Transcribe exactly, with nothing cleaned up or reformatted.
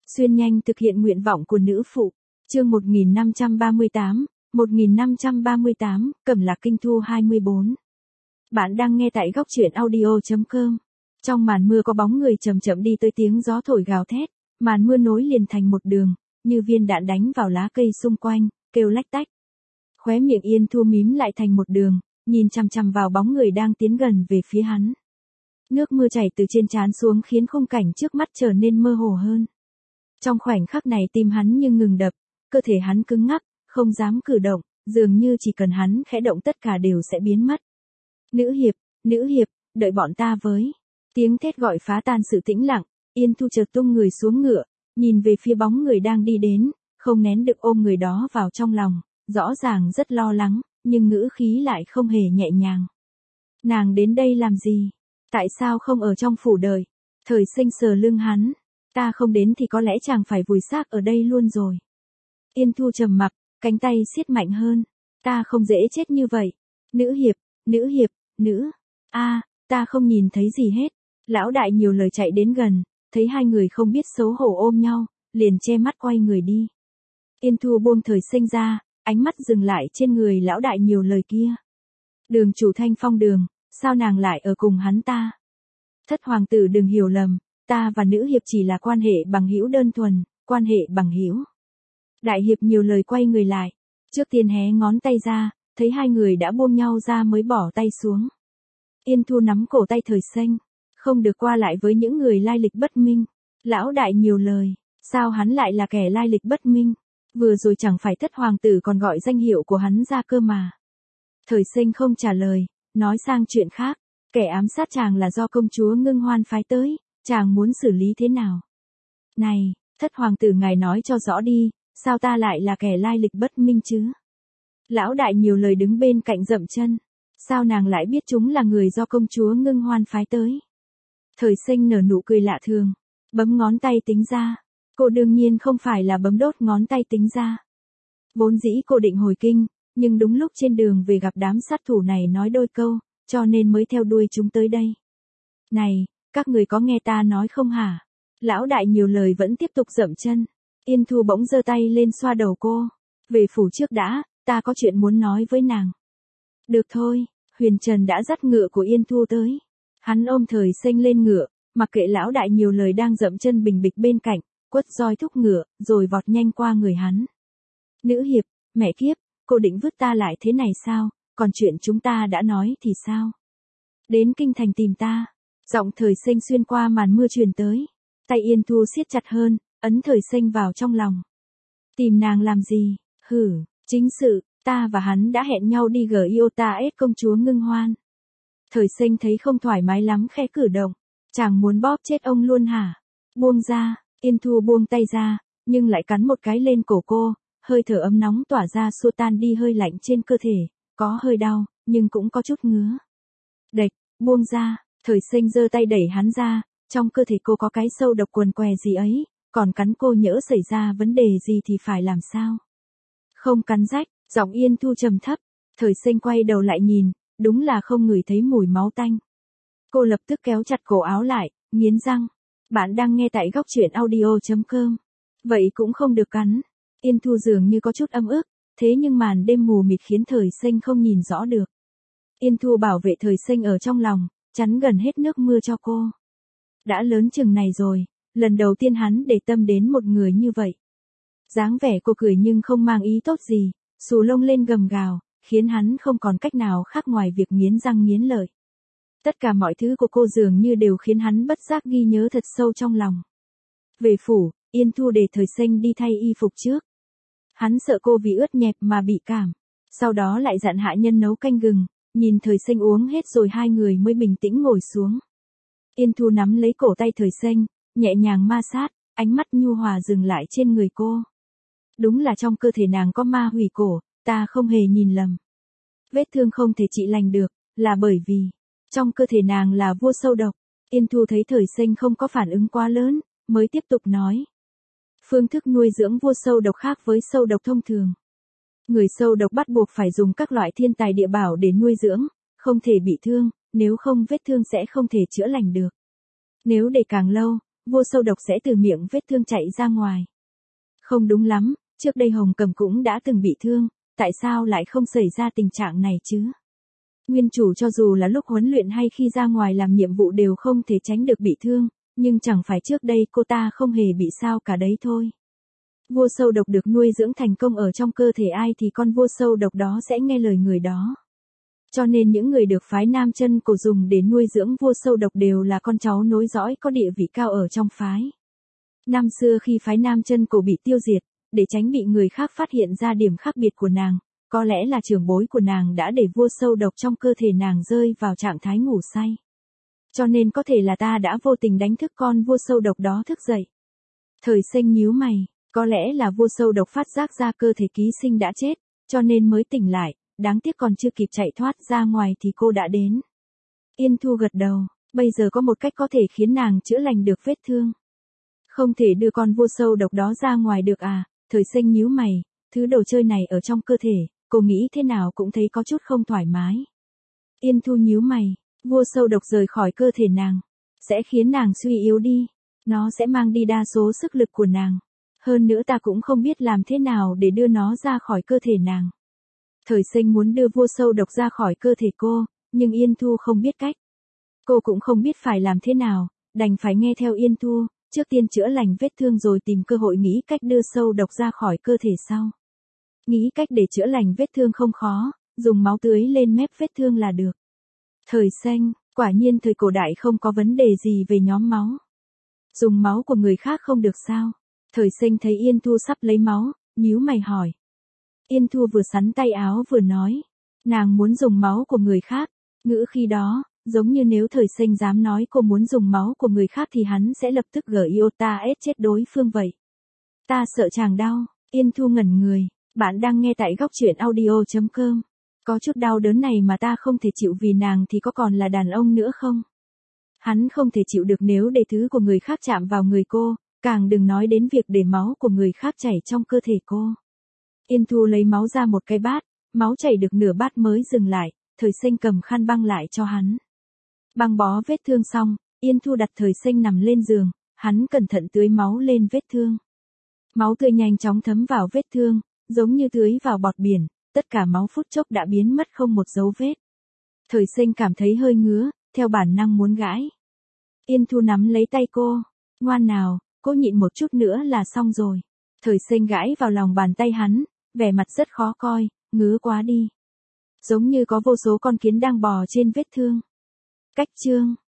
Xuyên nhanh thực hiện nguyện vọng của nữ phụ. Chương một nghìn năm trăm ba mươi tám, một nghìn năm trăm ba mươi tám, Cẩm Lạc Kinh Thu hai mươi bốn. Bạn đang nghe tại góc truyện audio chấm com. Trong màn mưa có bóng người chậm chậm đi tới, tiếng gió thổi gào thét, màn mưa nối liền thành một đường, như viên đạn đánh vào lá cây xung quanh, kêu lách tách. Khóe miệng Yên Thu mím lại thành một đường, nhìn chằm chằm vào bóng người đang tiến gần về phía hắn. Nước mưa chảy từ trên trán xuống khiến khung cảnh trước mắt trở nên mơ hồ hơn. Trong khoảnh khắc này tim hắn như ngừng đập, cơ thể hắn cứng ngắc, không dám cử động, dường như chỉ cần hắn khẽ động tất cả đều sẽ biến mất. Nữ hiệp, nữ hiệp, đợi bọn ta với. Tiếng thét gọi phá tan sự tĩnh lặng, Yên Thu chợt tung người xuống ngựa, nhìn về phía bóng người đang đi đến, không nén được ôm người đó vào trong lòng, rõ ràng rất lo lắng, nhưng ngữ khí lại không hề nhẹ nhàng. Nàng đến đây làm gì? Tại sao không ở trong phủ đợi? Thời Sinh sờ lưng hắn. Ta không đến thì có lẽ chàng phải vùi xác ở đây luôn rồi. Yên Thu trầm mặc, cánh tay siết mạnh hơn. Ta không dễ chết như vậy. Nữ hiệp, nữ hiệp, nữ. A, ta không nhìn thấy gì hết. Lão đại nhiều lời chạy đến gần, thấy hai người không biết xấu hổ ôm nhau, liền che mắt quay người đi. Yên Thu buông Thời Sinh ra, ánh mắt dừng lại trên người lão đại nhiều lời kia. Đường chủ Thanh Phong Đường, sao nàng lại ở cùng hắn ta? Thất hoàng tử đừng hiểu lầm, ta và nữ hiệp chỉ là quan hệ bằng hữu đơn thuần, quan hệ bằng hữu. Đại hiệp nhiều lời quay người lại, trước tiên hé ngón tay ra, thấy hai người đã buông nhau ra mới bỏ tay xuống. Yên Thu nắm cổ tay Thời Sinh, không được qua lại với những người lai lịch bất minh. Lão đại nhiều lời, sao hắn lại là kẻ lai lịch bất minh? Vừa rồi chẳng phải thất hoàng tử còn gọi danh hiệu của hắn ra cơ mà. Thời Sinh không trả lời, nói sang chuyện khác, kẻ ám sát chàng là do công chúa Ngưng Hoan phái tới, chàng muốn xử lý thế nào? Này, thất hoàng tử ngài nói cho rõ đi, sao ta lại là kẻ lai lịch bất minh chứ? Lão đại nhiều lời đứng bên cạnh dậm chân, sao nàng lại biết chúng là người do công chúa Ngưng Hoan phái tới? Thời Sinh nở nụ cười lạ thường, bấm ngón tay tính ra. Cô đương nhiên không phải là bấm đốt ngón tay tính ra. Vốn dĩ cô định hồi kinh, nhưng đúng lúc trên đường về gặp đám sát thủ này nói đôi câu, cho nên mới theo đuôi chúng tới đây. Này, các người có nghe ta nói không hả? Lão đại nhiều lời vẫn tiếp tục dậm chân. Yên Thu bỗng giơ tay lên xoa đầu cô. Về phủ trước đã, ta có chuyện muốn nói với nàng. Được thôi, Huyền Trần đã dắt ngựa của Yên Thu tới. Hắn ôm Thời Sinh lên ngựa, mặc kệ lão đại nhiều lời đang dậm chân bình bịch bên cạnh, quất roi thúc ngựa, rồi vọt nhanh qua người hắn. Nữ hiệp, mẹ kiếp, cô định vứt ta lại thế này sao, còn chuyện chúng ta đã nói thì sao? Đến kinh thành tìm ta. Giọng Thời Sinh xuyên qua màn mưa truyền tới. Tay Yên Thu siết chặt hơn, ấn Thời Sinh vào trong lòng. Tìm nàng làm gì? Hử, chính sự, ta và hắn đã hẹn nhau đi gờ Iota ết công chúa Ngưng Hoan. Thời Sinh thấy không thoải mái lắm khẽ cử động. Chàng muốn bóp chết ông luôn hả? Buông ra. Yên Thu buông tay ra, nhưng lại cắn một cái lên cổ cô, hơi thở ấm nóng tỏa ra xua tan đi hơi lạnh trên cơ thể, có hơi đau, nhưng cũng có chút ngứa. Đệch, buông ra, Thời Sinh giơ tay đẩy hắn ra, trong cơ thể cô có cái sâu độc quần què gì ấy, còn cắn cô nhỡ xảy ra vấn đề gì thì phải làm sao? Không cắn rách, giọng Yên Thu trầm thấp, Thời Sinh quay đầu lại nhìn, đúng là không ngửi thấy mùi máu tanh. Cô lập tức kéo chặt cổ áo lại, nghiến răng. Bạn đang nghe tại góc truyện audio chấm com. Vậy cũng không được cắn. Yên Thu dường như có chút âm ức, thế nhưng màn đêm mù mịt khiến Thời Sinh không nhìn rõ được. Yên Thu bảo vệ Thời Sinh ở trong lòng, chắn gần hết nước mưa cho cô. Đã lớn chừng này rồi, lần đầu tiên hắn để tâm đến một người như vậy. Dáng vẻ cô cười nhưng không mang ý tốt gì, xù lông lên gầm gào, khiến hắn không còn cách nào khác ngoài việc nghiến răng nghiến lợi. Tất cả mọi thứ của cô dường như đều khiến hắn bất giác ghi nhớ thật sâu trong lòng. Về phủ, Yên Thu để Thời Sinh đi thay y phục trước. Hắn sợ cô vì ướt nhẹp mà bị cảm. Sau đó lại dặn hạ nhân nấu canh gừng, nhìn Thời Sinh uống hết rồi hai người mới bình tĩnh ngồi xuống. Yên Thu nắm lấy cổ tay Thời Sinh, nhẹ nhàng ma sát, ánh mắt nhu hòa dừng lại trên người cô. Đúng là trong cơ thể nàng có ma hủy cổ, ta không hề nhìn lầm. Vết thương không thể trị lành được, là bởi vì trong cơ thể nàng là vua sâu độc. Yên Thu thấy Thời Sinh không có phản ứng quá lớn, mới tiếp tục nói. Phương thức nuôi dưỡng vua sâu độc khác với sâu độc thông thường. Người sâu độc bắt buộc phải dùng các loại thiên tài địa bảo để nuôi dưỡng, không thể bị thương, nếu không vết thương sẽ không thể chữa lành được. Nếu để càng lâu, vô sâu độc sẽ từ miệng vết thương chạy ra ngoài. Không đúng lắm, trước đây Hồng Cầm cũng đã từng bị thương, tại sao lại không xảy ra tình trạng này chứ? Nguyên chủ cho dù là lúc huấn luyện hay khi ra ngoài làm nhiệm vụ đều không thể tránh được bị thương, nhưng chẳng phải trước đây cô ta không hề bị sao cả đấy thôi. Vô sâu độc được nuôi dưỡng thành công ở trong cơ thể ai thì con vô sâu độc đó sẽ nghe lời người đó. Cho nên những người được phái Nam Chân Cổ dùng để nuôi dưỡng vô sâu độc đều là con cháu nối dõi có địa vị cao ở trong phái. Năm xưa khi phái Nam Chân Cổ bị tiêu diệt, để tránh bị người khác phát hiện ra điểm khác biệt của nàng, có lẽ là trưởng bối của nàng đã để vô sâu độc trong cơ thể nàng rơi vào trạng thái ngủ say. Cho nên có thể là ta đã vô tình đánh thức con vô sâu độc đó thức dậy. Thời Sinh nhíu mày, có lẽ là vô sâu độc phát giác ra cơ thể ký sinh đã chết, cho nên mới tỉnh lại, đáng tiếc còn chưa kịp chạy thoát ra ngoài thì cô đã đến. Yên Thu gật đầu, bây giờ có một cách có thể khiến nàng chữa lành được vết thương. Không thể đưa con vô sâu độc đó ra ngoài được à? Thời Sinh nhíu mày, thứ đồ chơi này ở trong cơ thể, cô nghĩ thế nào cũng thấy có chút không thoải mái. Yên Thu nhíu mày, vô sâu độc rời khỏi cơ thể nàng, sẽ khiến nàng suy yếu đi, nó sẽ mang đi đa số sức lực của nàng. Hơn nữa ta cũng không biết làm thế nào để đưa nó ra khỏi cơ thể nàng. Thời Sinh muốn đưa vô sâu độc ra khỏi cơ thể cô, nhưng Yên Thu không biết cách. Cô cũng không biết phải làm thế nào, đành phải nghe theo Yên Thu, trước tiên chữa lành vết thương rồi tìm cơ hội nghĩ cách đưa sâu độc ra khỏi cơ thể sau. Nghĩ cách để chữa lành vết thương không khó, dùng máu tưới lên mép vết thương là được. Thời Sinh, quả nhiên thời cổ đại không có vấn đề gì về nhóm máu. Dùng máu của người khác không được sao? Thời Sinh thấy Yên Thu sắp lấy máu, nhíu mày hỏi. Yên Thu vừa sắn tay áo vừa nói, nàng muốn dùng máu của người khác, ngữ khi đó, giống như nếu Thời Sinh dám nói cô muốn dùng máu của người khác thì hắn sẽ lập tức gửi iota ét chết đối phương vậy. Ta sợ chàng đau, Yên Thu ngẩn người, bạn đang nghe tại góc truyện audio chấm com. Có chút đau đớn này mà ta không thể chịu vì nàng thì có còn là đàn ông nữa không? Hắn không thể chịu được nếu để thứ của người khác chạm vào người cô, càng đừng nói đến việc để máu của người khác chảy trong cơ thể cô. Yên Thu lấy máu ra một cái bát, máu chảy được nửa bát mới dừng lại, Thời Sinh cầm khăn băng lại cho hắn. Băng bó vết thương xong, Yên Thu đặt Thời Sinh nằm lên giường, hắn cẩn thận tưới máu lên vết thương. Máu tươi nhanh chóng thấm vào vết thương, giống như tưới vào bọt biển, tất cả máu phút chốc đã biến mất không một dấu vết. Thời Sinh cảm thấy hơi ngứa, theo bản năng muốn gãi. Yên Thu nắm lấy tay cô, ngoan nào, cô nhịn một chút nữa là xong rồi. Thời Sinh gãi vào lòng bàn tay hắn, vẻ mặt rất khó coi, ngứa quá đi. Giống như có vô số con kiến đang bò trên vết thương. Cách chương